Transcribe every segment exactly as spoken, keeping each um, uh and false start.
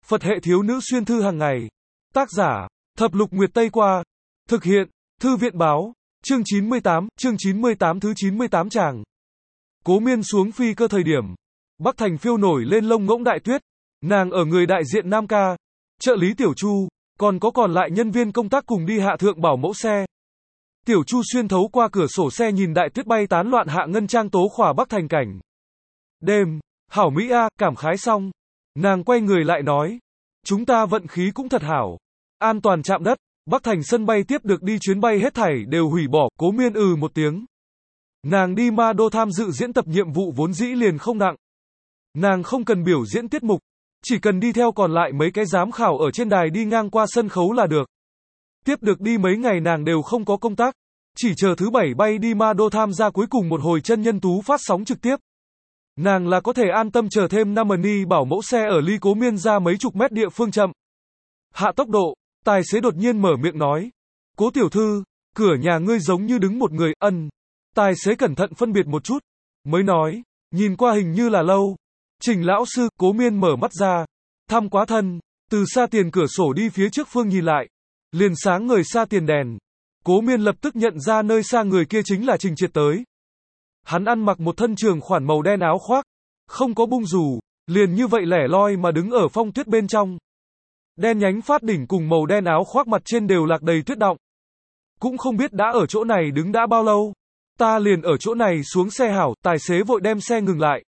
Phật hệ thiếu nữ xuyên thư hàng ngày. Tác giả, Thập Lục Nguyệt Tây Qua. Thực hiện, Thư viện báo. Chương chín mươi tám, chương chín mươi tám thứ chín mươi tám tràng. Cố Miên xuống phi cơ thời điểm Bắc Thành phiêu nổi lên lông ngỗng đại tuyết. Nàng ở người đại diện Nam Ca, trợ lý Tiểu Chu, còn có còn lại nhân viên công tác cùng đi hạ thượng bảo mẫu xe. Tiểu Chu xuyên thấu qua cửa sổ xe nhìn đại tuyết bay tán loạn hạ ngân trang tố khỏa Bắc Thành cảnh. Đêm, hảo Mỹ A, cảm khái xong. Nàng quay người lại nói. Chúng ta vận khí cũng thật hảo. An toàn chạm đất, Bắc Thành sân bay tiếp được đi chuyến bay hết thảy đều hủy bỏ, Cố Miên ừ một tiếng. Nàng đi Ma Đô tham dự diễn tập nhiệm vụ vốn dĩ liền không nặng. Nàng không cần biểu diễn tiết mục, chỉ cần đi theo còn lại mấy cái giám khảo ở trên đài đi ngang qua sân khấu là được. Tiếp được đi mấy ngày nàng đều không có công tác, chỉ chờ thứ bảy bay đi Ma Đô tham gia cuối cùng một hồi chân nhân tú phát sóng trực tiếp. Nàng là có thể an tâm chờ thêm năm ni bảo mẫu xe ở ly Cố Miên ra mấy chục mét địa phương chậm. Hạ tốc độ, tài xế đột nhiên mở miệng nói. Cố tiểu thư, cửa nhà ngươi giống như đứng một người, ân. Tài xế cẩn thận phân biệt một chút, mới nói, nhìn qua hình như là lâu. Trình lão sư, Cố Miên mở mắt ra, thăm quá thân, từ xa tiền cửa sổ đi phía trước phương nhìn lại, liền sáng ngời xa tiền đèn. Cố Miên lập tức nhận ra nơi xa người kia chính là Trình Triệt tới. Hắn ăn mặc một thân trường khoản màu đen áo khoác, không có bung dù, liền như vậy lẻ loi mà đứng ở phong tuyết bên trong. Đen nhánh phát đỉnh cùng màu đen áo khoác mặt trên đều lạc đầy tuyết đọng. Cũng không biết đã ở chỗ này đứng đã bao lâu. Ta liền ở chỗ này xuống xe hảo, tài xế vội đem xe ngừng lại.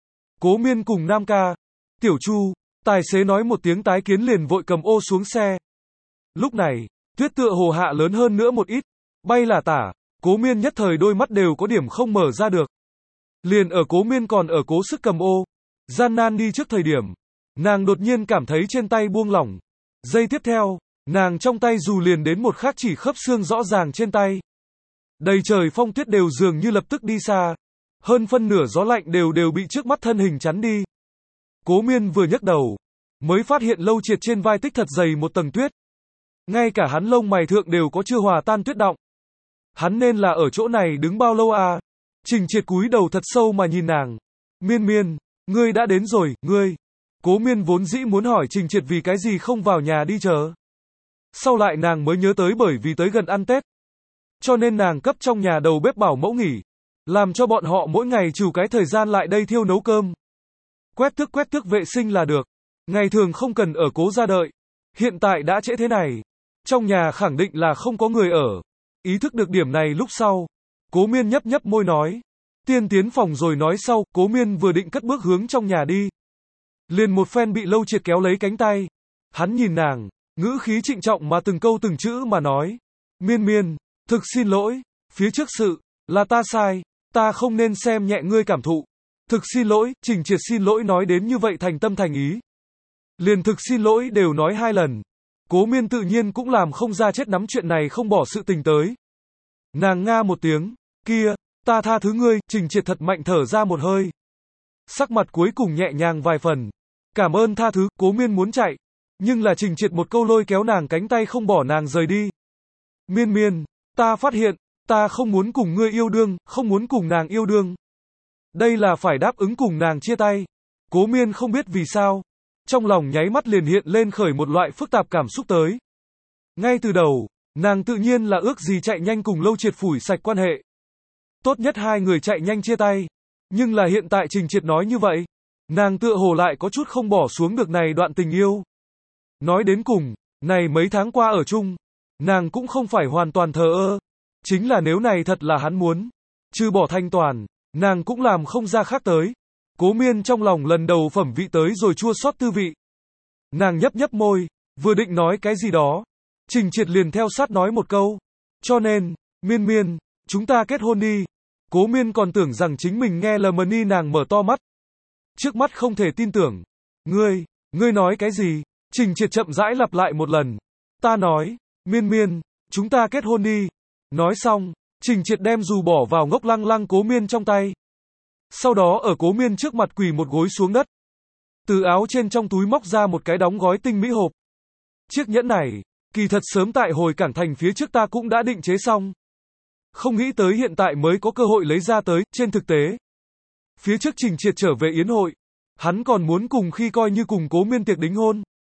Cố Miên cùng Nam Ca, Tiểu Chu, tài xế nói một tiếng tái kiến liền vội cầm ô xuống xe. Lúc này, tuyết tựa hồ hạ lớn hơn nữa một ít, bay là tả, Cố Miên nhất thời đôi mắt đều có điểm không mở ra được. Liền ở Cố Miên còn ở cố sức cầm ô, gian nan đi trước thời điểm, nàng đột nhiên cảm thấy trên tay buông lỏng. Giây tiếp theo, nàng trong tay dù liền đến một khắc chỉ khớp xương rõ ràng trên tay. Đầy trời phong tuyết đều dường như lập tức đi xa. Hơn phân nửa gió lạnh đều đều bị trước mắt thân hình chắn đi. Cố Miên vừa nhấc đầu, mới phát hiện Lâu Triệt trên vai tích thật dày một tầng tuyết. Ngay cả hắn lông mày thượng đều có chưa hòa tan tuyết đọng. Hắn nên là ở chỗ này đứng bao lâu à? Trình Triệt cúi đầu thật sâu mà nhìn nàng. Miên Miên, ngươi đã đến rồi, ngươi. Cố Miên vốn dĩ muốn hỏi Trình Triệt vì cái gì không vào nhà đi chờ. Sau lại nàng mới nhớ tới bởi vì tới gần ăn Tết. Cho nên nàng cấp trong nhà đầu bếp bảo mẫu nghỉ. Làm cho bọn họ mỗi ngày trừ cái thời gian lại đây thiêu nấu cơm. Quét tước quét tước vệ sinh là được. Ngày thường không cần ở cố ra đợi. Hiện tại đã trễ thế này. Trong nhà khẳng định là không có người ở. Ý thức được điểm này lúc sau. Cố Miên nhấp nhấp môi nói. Tiên tiến phòng rồi nói sau. Cố Miên vừa định cất bước hướng trong nhà đi. Liền một phen bị Lâu Triệt kéo lấy cánh tay. Hắn nhìn nàng, ngữ khí trịnh trọng mà từng câu từng chữ mà nói. Miên Miên, thực xin lỗi. Phía trước sự, là ta sai. Ta không nên xem nhẹ ngươi cảm thụ. Thực xin lỗi, Trình Triệt xin lỗi nói đến như vậy thành tâm thành ý. Liền thực xin lỗi đều nói hai lần. Cố Miên tự nhiên cũng làm không ra chết nắm chuyện này không bỏ sự tình tới. Nàng nga một tiếng, kia, ta tha thứ ngươi, Trình Triệt thật mạnh thở ra một hơi. Sắc mặt cuối cùng nhẹ nhàng vài phần. Cảm ơn tha thứ, Cố Miên muốn chạy. Nhưng là Trình Triệt một câu lôi kéo nàng cánh tay không bỏ nàng rời đi. Miên Miên, ta phát hiện, ta không muốn cùng ngươi yêu đương, không muốn cùng nàng yêu đương. Đây là phải đáp ứng cùng nàng chia tay. Cố Miên không biết vì sao. Trong lòng nháy mắt liền hiện lên khởi một loại phức tạp cảm xúc tới. Ngay từ đầu, nàng tự nhiên là ước gì chạy nhanh cùng Lâu Triệt phủi sạch quan hệ. Tốt nhất hai người chạy nhanh chia tay. Nhưng là hiện tại Trình Triệt nói như vậy. Nàng tựa hồ lại có chút không bỏ xuống được này đoạn tình yêu. Nói đến cùng, này mấy tháng qua ở chung, nàng cũng không phải hoàn toàn thờ ơ. Chính là nếu này thật là hắn muốn, trừ bỏ thanh toàn, nàng cũng làm không ra khác tới. Cố Miên trong lòng lần đầu phẩm vị tới rồi chua xót tư vị. Nàng nhấp nhấp môi, vừa định nói cái gì đó. Trình Triệt liền theo sát nói một câu. Cho nên, Miên Miên, chúng ta kết hôn đi. Cố Miên còn tưởng rằng chính mình nghe lờ mờ ni nàng mở to mắt. Trước mắt không thể tin tưởng. Ngươi, ngươi nói cái gì? Trình Triệt chậm rãi lặp lại một lần. Ta nói, Miên Miên, chúng ta kết hôn đi. Nói xong, Trình Triệt đem dù bỏ vào ngốc lăng lăng Cố Miên trong tay. Sau đó ở Cố Miên trước mặt quỳ một gối xuống đất. Từ áo trên trong túi móc ra một cái đóng gói tinh mỹ hộp. Chiếc nhẫn này, kỳ thật sớm tại hồi cảng thành phía trước ta cũng đã định chế xong. Không nghĩ tới hiện tại mới có cơ hội lấy ra tới, trên thực tế. Phía trước Trình Triệt trở về yến hội, hắn còn muốn cùng khi coi như cùng Cố Miên tiệc đính hôn.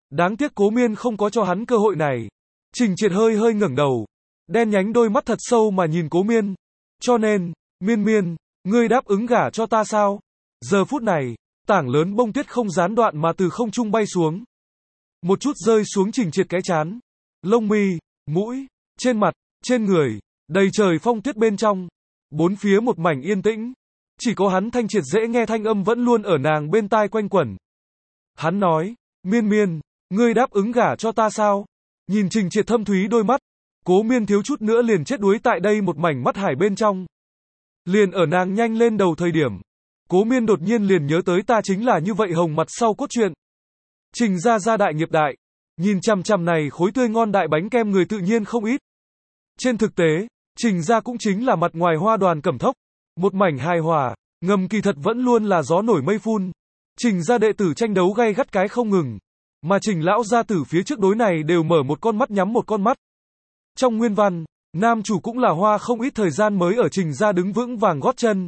Đáng tiếc Cố Miên không có cho hắn cơ hội này. Trình Triệt hơi hơi ngẩng đầu, đen nhánh đôi mắt thật sâu mà nhìn Cố Miên. Cho nên, Miên Miên, ngươi đáp ứng gả cho ta sao? Giờ phút này, tảng lớn bông tuyết không gián đoạn mà từ không trung bay xuống. Một chút rơi xuống Trình Triệt cái trán, lông mi, mũi, trên mặt, trên người, đầy trời phong tuyết bên trong. Bốn phía một mảnh yên tĩnh. Chỉ có hắn Thanh Triệt dễ nghe thanh âm vẫn luôn ở nàng bên tai quanh quẩn. Hắn nói, Miên Miên, ngươi đáp ứng gả cho ta sao? Nhìn Trình Triệt thâm thúy đôi mắt, Cố Miên thiếu chút nữa liền chết đuối tại đây một mảnh mắt hải bên trong. Liền ở nàng nhanh lên đầu thời điểm, Cố Miên đột nhiên liền nhớ tới ta chính là như vậy hồng mặt sau cốt truyện. Trình gia gia đại nghiệp đại, nhìn chằm chằm này khối tươi ngon đại bánh kem người tự nhiên không ít. Trên thực tế, Trình gia cũng chính là mặt ngoài hoa đoàn cẩm thốc, một mảnh hài hòa, ngầm kỳ thật vẫn luôn là gió nổi mây phun. Trình gia đệ tử tranh đấu gay gắt cái không ngừng, mà Trình lão gia tử phía trước đối này đều mở một con mắt nhắm một con mắt. Trong nguyên văn, nam chủ cũng là hoa không ít thời gian mới ở Trình gia đứng vững vàng gót chân.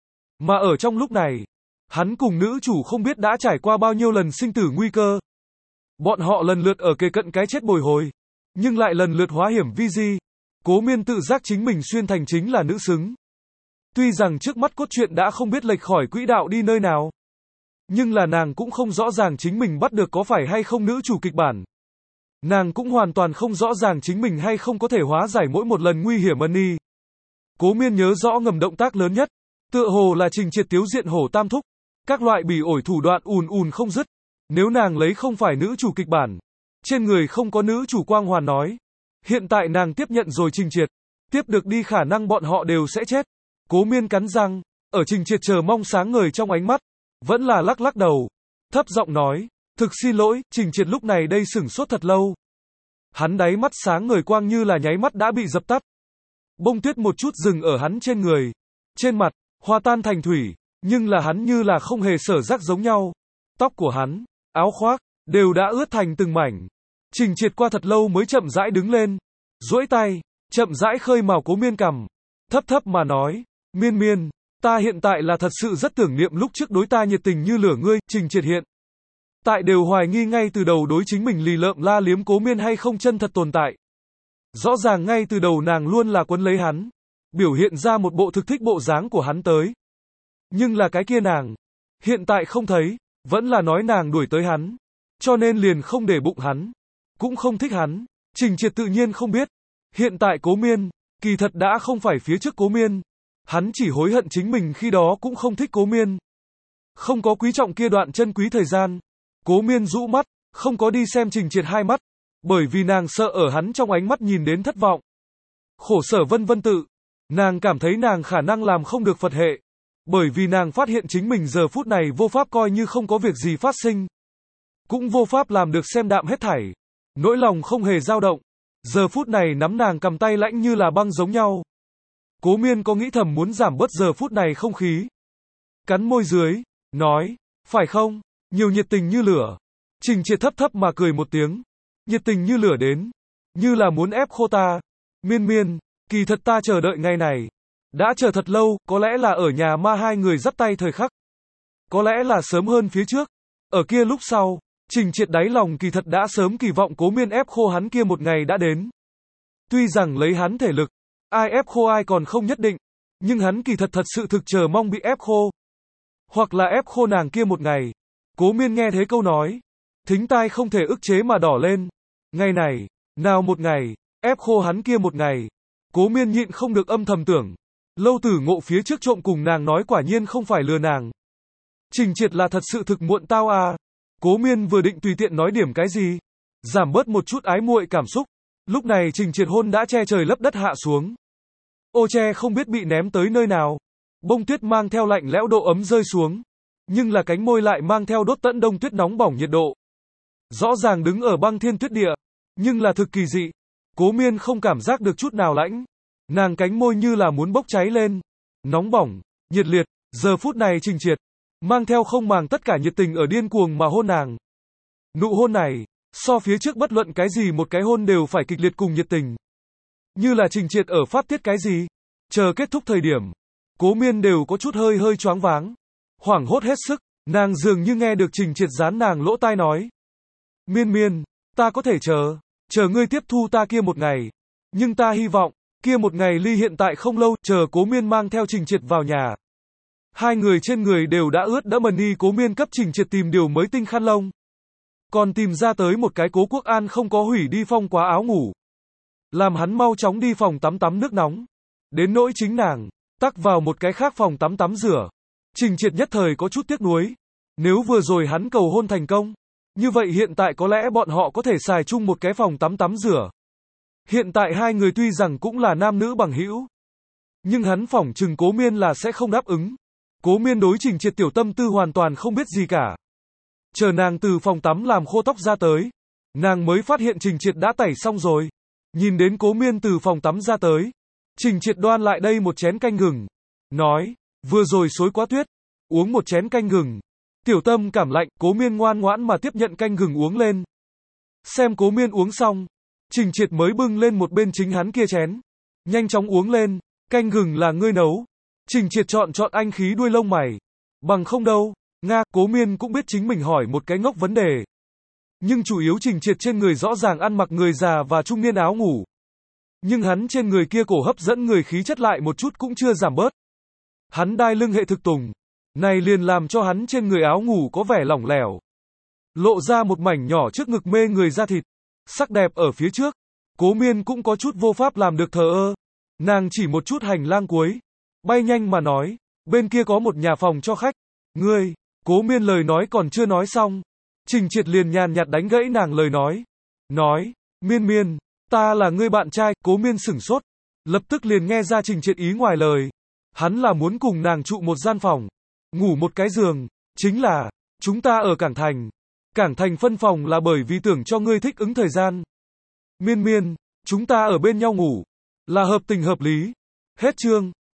Mà ở trong lúc này, hắn cùng nữ chủ không biết đã trải qua bao nhiêu lần sinh tử nguy cơ. Bọn họ lần lượt ở kề cận cái chết bồi hồi, nhưng lại lần lượt hóa hiểm vi di. Cố Miên tự giác chính mình xuyên thành chính là nữ xứng. Tuy rằng trước mắt cốt truyện đã không biết lệch khỏi quỹ đạo đi nơi nào, nhưng là nàng cũng không rõ ràng chính mình bắt được có phải hay không nữ chủ kịch bản. Nàng cũng hoàn toàn không rõ ràng chính mình hay không có thể hóa giải mỗi một lần nguy hiểm ân y. Cố Miên nhớ rõ ngầm động tác lớn nhất, tựa hồ là Trình Triệt tiếu diện hổ tam thúc, các loại bỉ ổi thủ đoạn ùn ùn không dứt. Nếu nàng lấy không phải nữ chủ kịch bản, trên người không có nữ chủ quang hoàn nói, hiện tại nàng tiếp nhận rồi Trình Triệt, tiếp được đi khả năng bọn họ đều sẽ chết. Cố Miên cắn răng, ở Trình Triệt chờ mong sáng ngời trong ánh mắt, vẫn là lắc lắc đầu, thấp giọng nói, thực xin lỗi. Trình Triệt lúc này đây sửng sốt thật lâu. Hắn đáy mắt sáng ngời quang như là nháy mắt đã bị dập tắt. Bông tuyết một chút dừng ở hắn trên người, trên mặt, hòa tan thành thủy, nhưng là hắn như là không hề sở rắc giống nhau. Tóc của hắn, áo khoác, đều đã ướt thành từng mảnh. Trình Triệt qua thật lâu mới chậm rãi đứng lên, duỗi tay, chậm rãi khơi mào Cố Miên cằm, thấp thấp mà nói, Miên Miên, ta hiện tại là thật sự rất tưởng niệm lúc trước đối ta nhiệt tình như lửa ngươi. Trình Triệt hiện tại đều hoài nghi ngay từ đầu đối chính mình lì lợm la liếm Cố Miên hay không chân thật tồn tại. Rõ ràng ngay từ đầu nàng luôn là quấn lấy hắn, biểu hiện ra một bộ thực thích bộ dáng của hắn tới. Nhưng là cái kia nàng, hiện tại không thấy, vẫn là nói nàng đuổi tới hắn, cho nên liền không để bụng hắn, cũng không thích hắn. Trình Triệt tự nhiên không biết, hiện tại Cố Miên, kỳ thật đã không phải phía trước Cố Miên. Hắn chỉ hối hận chính mình khi đó cũng không thích Cố Miên. Không có quý trọng kia đoạn chân quý thời gian. Cố Miên rũ mắt, không có đi xem Trình Triệt hai mắt, bởi vì nàng sợ ở hắn trong ánh mắt nhìn đến thất vọng. Khổ sở vân vân tự. Nàng cảm thấy nàng khả năng làm không được Phật hệ. Bởi vì nàng phát hiện chính mình giờ phút này vô pháp coi như không có việc gì phát sinh. Cũng vô pháp làm được xem đạm hết thảy. Nỗi lòng không hề dao động. Giờ phút này nắm nàng cầm tay lạnh như là băng giống nhau. Cố Miên có nghĩ thầm muốn giảm bớt giờ phút này không khí. Cắn môi dưới, nói, phải không, nhiều nhiệt tình như lửa. Trình Triệt thấp thấp mà cười một tiếng. Nhiệt tình như lửa đến, như là muốn ép khô ta. Miên Miên, kỳ thật ta chờ đợi ngày này. Đã chờ thật lâu, có lẽ là ở nhà ma hai người dắt tay thời khắc. Có lẽ là sớm hơn phía trước. Ở kia lúc sau, Trình Triệt đáy lòng kỳ thật đã sớm kỳ vọng Cố Miên ép khô hắn kia một ngày đã đến. Tuy rằng lấy hắn thể lực, ai ép khô ai còn không nhất định, nhưng hắn kỳ thật thật sự thực chờ mong bị ép khô. Hoặc là ép khô nàng kia một ngày. Cố Miên nghe thế câu nói, thính tai không thể ức chế mà đỏ lên. Ngày này, nào một ngày, ép khô hắn kia một ngày. Cố Miên nhịn không được âm thầm tưởng, Lâu Tử Ngộ phía trước trộm cùng nàng nói quả nhiên không phải lừa nàng. Trình Triệt là thật sự thực muộn tao à. Cố Miên vừa định tùy tiện nói điểm cái gì, giảm bớt một chút ái muội cảm xúc. Lúc này Trình Triệt hôn đã che trời lấp đất hạ xuống. Ô che không biết bị ném tới nơi nào. Bông tuyết mang theo lạnh lẽo độ ấm rơi xuống. Nhưng là cánh môi lại mang theo đốt tận đông tuyết nóng bỏng nhiệt độ. Rõ ràng đứng ở băng thiên tuyết địa, nhưng là thực kỳ dị. Cố Miên không cảm giác được chút nào lạnh. Nàng cánh môi như là muốn bốc cháy lên. Nóng bỏng, nhiệt liệt. Giờ phút này Trình Triệt mang theo không màng tất cả nhiệt tình ở điên cuồng mà hôn nàng. Nụ hôn này, so phía trước bất luận cái gì một cái hôn đều phải kịch liệt cùng nhiệt tình. Như là Trình Triệt ở phát tiết cái gì. Chờ kết thúc thời điểm, Cố Miên đều có chút hơi hơi choáng váng. Hoảng hốt hết sức, nàng dường như nghe được Trình Triệt dán nàng lỗ tai nói. Miên miên, ta có thể chờ, chờ ngươi tiếp thu ta kia một ngày. Nhưng ta hy vọng, kia một ngày ly hiện tại không lâu, chờ Cố Miên mang theo Trình Triệt vào nhà. Hai người trên người đều đã ướt đẫm mần y, Cố Miên cấp Trình Triệt tìm điều mới tinh khăn lông. Còn tìm ra tới một cái Cố Quốc An không có hủy đi phong quá áo ngủ. Làm hắn mau chóng đi phòng tắm tắm nước nóng. Đến nỗi chính nàng, tắc vào một cái khác phòng tắm tắm rửa. Trình Triệt nhất thời có chút tiếc nuối. Nếu vừa rồi hắn cầu hôn thành công, như vậy hiện tại có lẽ bọn họ có thể xài chung một cái phòng tắm tắm rửa. Hiện tại hai người tuy rằng cũng là nam nữ bằng hữu, nhưng hắn phỏng chừng Cố Miên là sẽ không đáp ứng. Cố Miên đối Trình Triệt tiểu tâm tư hoàn toàn không biết gì cả. Chờ nàng từ phòng tắm làm khô tóc ra tới, nàng mới phát hiện Trình Triệt đã tẩy xong rồi. Nhìn đến Cố Miên từ phòng tắm ra tới, Trình Triệt đoan lại đây một chén canh gừng, nói, vừa rồi xối quá tuyết, uống một chén canh gừng. Tiểu tâm cảm lạnh, Cố Miên ngoan ngoãn mà tiếp nhận canh gừng uống lên. Xem Cố Miên uống xong, Trình Triệt mới bưng lên một bên chính hắn kia chén. Nhanh chóng uống lên, canh gừng là ngươi nấu. Trình Triệt chọn chọn anh khí đuôi lông mày. Bằng không đâu, Nga, Cố Miên cũng biết chính mình hỏi một cái ngốc vấn đề. Nhưng chủ yếu Trình Triệt trên người rõ ràng ăn mặc người già và trung niên áo ngủ. Nhưng hắn trên người kia cổ hấp dẫn người khí chất lại một chút cũng chưa giảm bớt. Hắn đai lưng hệ thực tùng. Này liền làm cho hắn trên người áo ngủ có vẻ lỏng lẻo. Lộ ra một mảnh nhỏ trước ngực mê người da thịt. Sắc đẹp ở phía trước. Cố Miên cũng có chút vô pháp làm được thờ ơ. Nàng chỉ một chút hành lang cuối. Bay nhanh mà nói. Bên kia có một nhà phòng cho khách. Ngươi, Cố Miên lời nói còn chưa nói xong. Trình Triệt liền nhàn nhạt đánh gãy nàng lời nói. Nói, Miên Miên, ta là ngươi bạn trai. Cố Miên sửng sốt. Lập tức liền nghe ra Trình Triệt ý ngoài lời. Hắn là muốn cùng nàng trụ một gian phòng. Ngủ một cái giường. Chính là, chúng ta ở Cảng Thành. Cảng Thành phân phòng là bởi vì tưởng cho ngươi thích ứng thời gian. Miên Miên, chúng ta ở bên nhau ngủ. Là hợp tình hợp lý. Hết chương.